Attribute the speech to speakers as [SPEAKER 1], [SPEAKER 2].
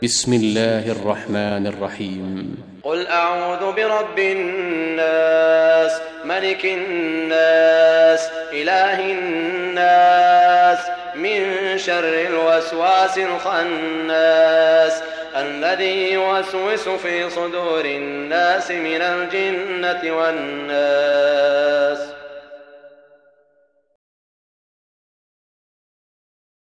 [SPEAKER 1] بسم الله الرحمن الرحيم.
[SPEAKER 2] قل أعوذ برب الناس ملك الناس إله الناس من شر الوسواس الخناس الذي يوسوس في صدور الناس من الجنة والناس.